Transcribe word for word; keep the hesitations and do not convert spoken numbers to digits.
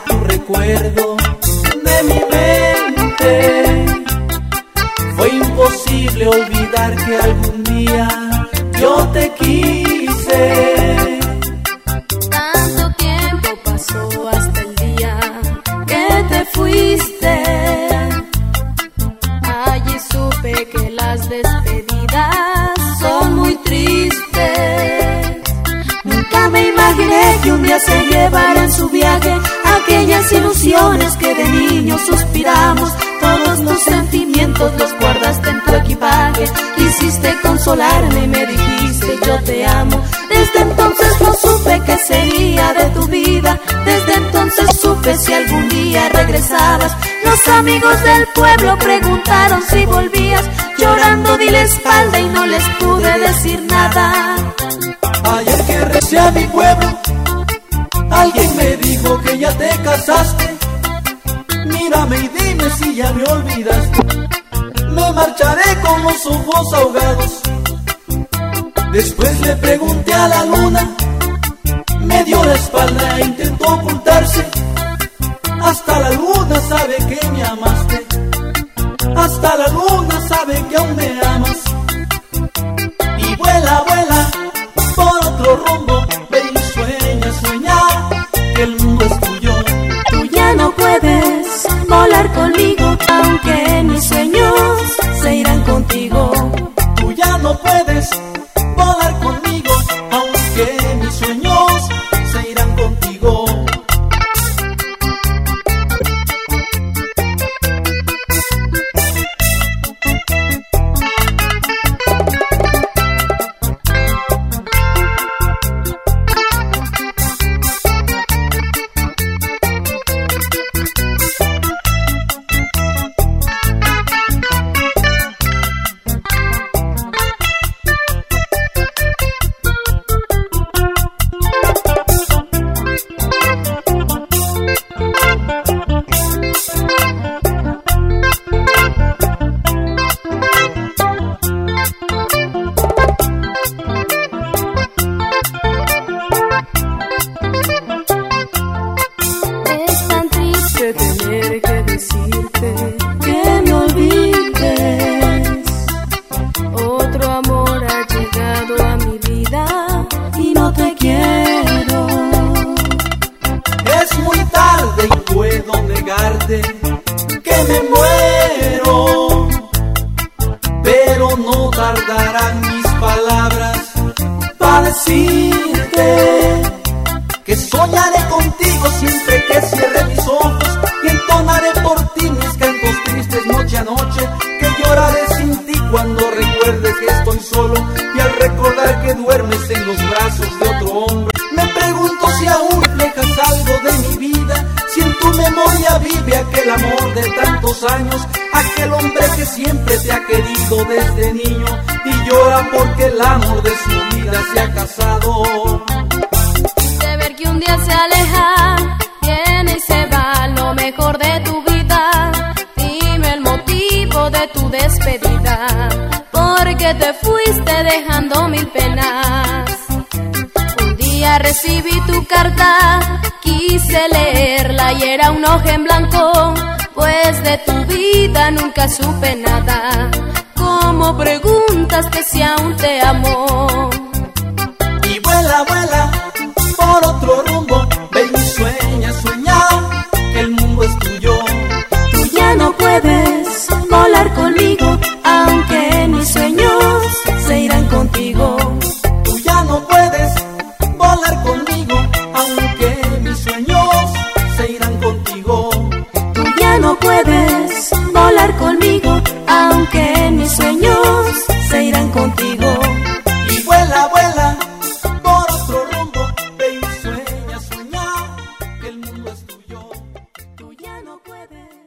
tu recuerdo de mi mente. Fue imposible olvidar que algún día yo te quise. Tanto tiempo pasó hasta el día que te fuiste. Allí supe que las despedidas son muy tristes. Nunca me imaginé que un día se llevara en su viaje aquellas ilusiones que de niños suspiramos. Todos los sentimientos los guardaste en tu equipaje. Quisiste consolarme y me dijiste yo te amo. Desde entonces no supe qué sería de tu vida. Desde entonces supe si algún día regresabas. Los amigos del pueblo preguntaron si volvías. Llorando di la espalda y no les pude decir nada. Ayer que regresé a mi pueblo, alguien me dijo que ya te casaste. Mírame y dime si ya me olvidaste. Me marcharé con los ojos ahogados. Después le pregunté a la luna, me dio la espalda e intentó ocultarse. Hasta la luna sabe que me amaste. Hasta la luna sabe que aún me amas. Y vuela, vuela por otro rumbo. Ven y sueña, sueña que el mundo es tuyo. Tú ya no puedes volar conmigo, aunque mis sueños se irán contigo. Tú ya no puedes volar conmigo, aunque mis sueños se irán contigo. Tener que decirte que me olvides. Otro amor ha llegado a mi vida y no te quiero. Es muy tarde y puedo negarte que me muero, pero no tardarán mis palabras para decirte que soñaré contigo siempre que cierre mis ojos y entonaré por ti mis cantos tristes noche a noche. Que lloraré sin ti cuando recuerde que estoy solo y al recordar que duermes en los brazos de otro hombre. Me pregunto si aún reflejas algo de mi vida, si en tu memoria vive aquel amor de tantos años, aquel hombre que siempre te ha querido desde niño y llora porque el amor de su vida se ha casado. Que un día se aleja, viene y se va lo mejor de tu vida. Dime el motivo de tu despedida, porque te fuiste dejando mil penas. Un día recibí tu carta, quise leerla y era un hoja en blanco, pues de tu vida nunca supe nada. ¿Cómo preguntas que si aún te amo? Y vuela, vuela por otro rumbo, ven y sueña, sueña que el mundo es tuyo. Tú ya no puedes volar conmigo, aunque mis sueños se irán contigo. Tú ya no puedes volar conmigo, aunque mis sueños se irán contigo. Tú ya no puedes volar conmigo, aunque mis sueños se irán contigo. Y vuela, vuela por otro rumbo, ven y sueña, sueña que el mundo es tuyo. Tú ya no puedes